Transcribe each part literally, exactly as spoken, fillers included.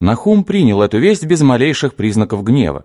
Нахум принял эту весть без малейших признаков гнева.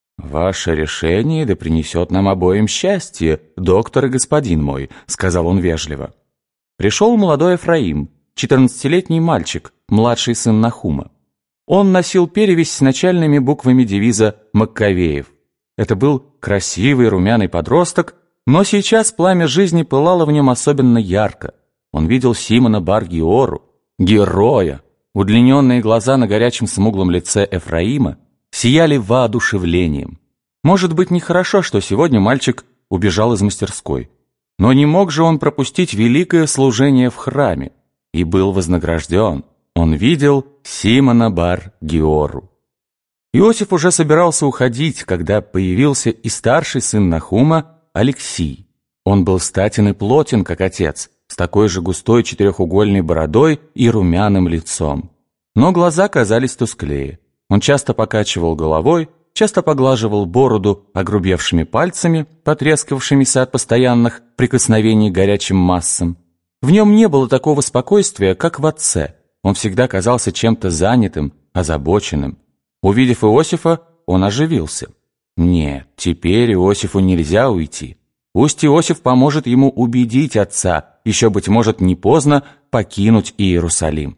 «Ваше решение да принесет нам обоим счастье, доктор и господин мой», — сказал он вежливо. Пришел молодой Эфраим, четырнадцатилетний мальчик, младший сын Нахума. Он носил перевязь с начальными буквами девиза Маккавеев. Это был красивый румяный подросток, но сейчас пламя жизни пылало в нем особенно ярко. Он видел Симона Бар-Гиору, героя. Удлиненные глаза на горячем смуглом лице Эфраима сияли воодушевлением. Может быть, нехорошо, что сегодня мальчик убежал из мастерской. Но не мог же он пропустить великое служение в храме. И был вознагражден. Он видел Симона Бар-Гиору. Иосиф уже собирался уходить, когда появился и старший сын Нахума Алексий. Он был статен и плотен, как отец, с такой же густой четырехугольной бородой и румяным лицом. Но глаза казались тусклее. Он часто покачивал головой, часто поглаживал бороду огрубевшими пальцами, потрескавшимися от постоянных прикосновений к горячим массам. В нем не было такого спокойствия, как в отце. Он всегда казался чем-то занятым, озабоченным. Увидев Иосифа, он оживился. Нет, теперь Иосифу нельзя уйти. Пусть Иосиф поможет ему убедить отца, еще, быть может, не поздно покинуть Иерусалим.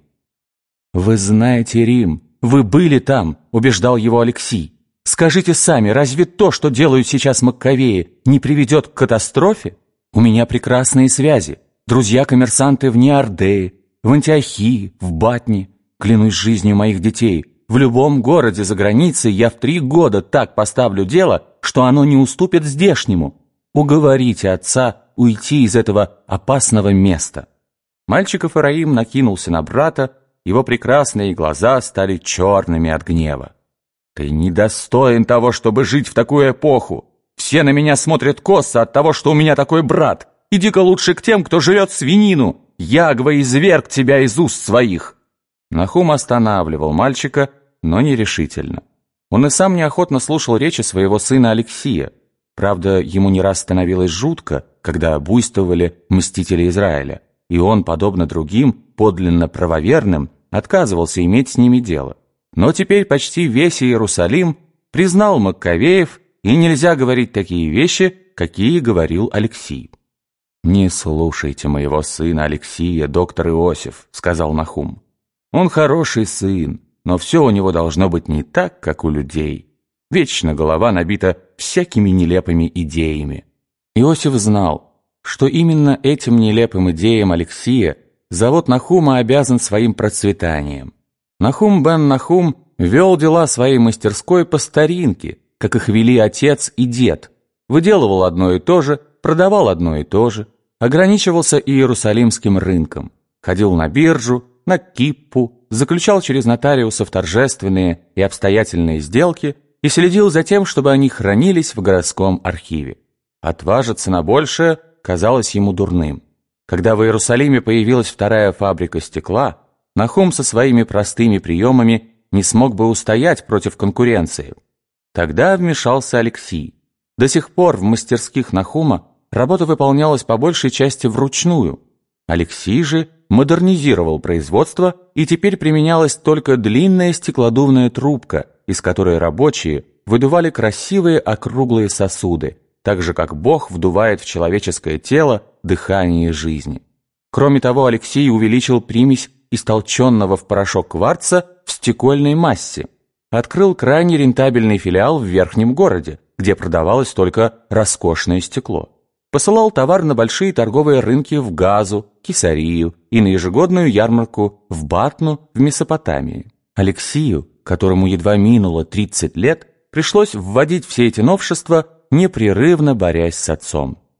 «Вы знаете Рим, вы были там», — убеждал его Алексий. «Скажите сами, разве то, что делают сейчас Маккавеи, не приведет к катастрофе? У меня прекрасные связи, друзья-коммерсанты в Неардее, в Антиохии, в Батне. Клянусь жизнью моих детей, в любом городе за границей я в три года так поставлю дело, что оно не уступит здешнему. Уговорите отца уйти из этого опасного места». Мальчик Эфраим накинулся на брата, его прекрасные глаза стали черными от гнева. «Ты недостоин того, чтобы жить в такую эпоху. Все на меня смотрят косо от того, что у меня такой брат. Иди-ка лучше к тем, кто жрет свинину. Ягва изверг тебя из уст своих». Нахум останавливал мальчика, но нерешительно. Он и сам неохотно слушал речи своего сына Алексия. Правда, ему не раз становилось жутко, когда буйствовали мстители Израиля, и он, подобно другим, подлинно правоверным, отказывался иметь с ними дело. Но теперь почти весь Иерусалим признал Маккавеев, и нельзя говорить такие вещи, какие говорил Алексий. «Не слушайте моего сына Алексия, доктор Иосиф», — сказал Нахум. «Он хороший сын, но все у него должно быть не так, как у людей. Вечно голова набита всякими нелепыми идеями». Иосиф знал, что именно этим нелепым идеям Алексия завод Нахума обязан своим процветанием. Нахум бен Нахум вел дела своей мастерской по старинке, как их вели отец и дед, выделывал одно и то же, продавал одно и то же, ограничивался иерусалимским рынком, ходил на биржу, на киппу, заключал через нотариусов торжественные и обстоятельные сделки и следил за тем, чтобы они хранились в городском архиве. Отважиться на большее казалось ему дурным. Когда в Иерусалиме появилась вторая фабрика стекла, Нахум со своими простыми приемами не смог бы устоять против конкуренции. Тогда вмешался Алексий. До сих пор в мастерских Нахума работа выполнялась по большей части вручную. Алексий же модернизировал производство, и теперь применялась только длинная стеклодувная трубка, из которой рабочие выдували красивые округлые сосуды, так же, как Бог вдувает в человеческое тело дыхание жизни. Кроме того, Алексий увеличил примесь истолченного в порошок кварца в стекольной массе, открыл крайне рентабельный филиал в верхнем городе, где продавалось только роскошное стекло. Посылал товар на большие торговые рынки в Газу, Кесарию и на ежегодную ярмарку в Батну в Месопотамии. Алексию, которому едва минуло тридцать лет, пришлось вводить все эти новшества, непрерывно борясь с отцом.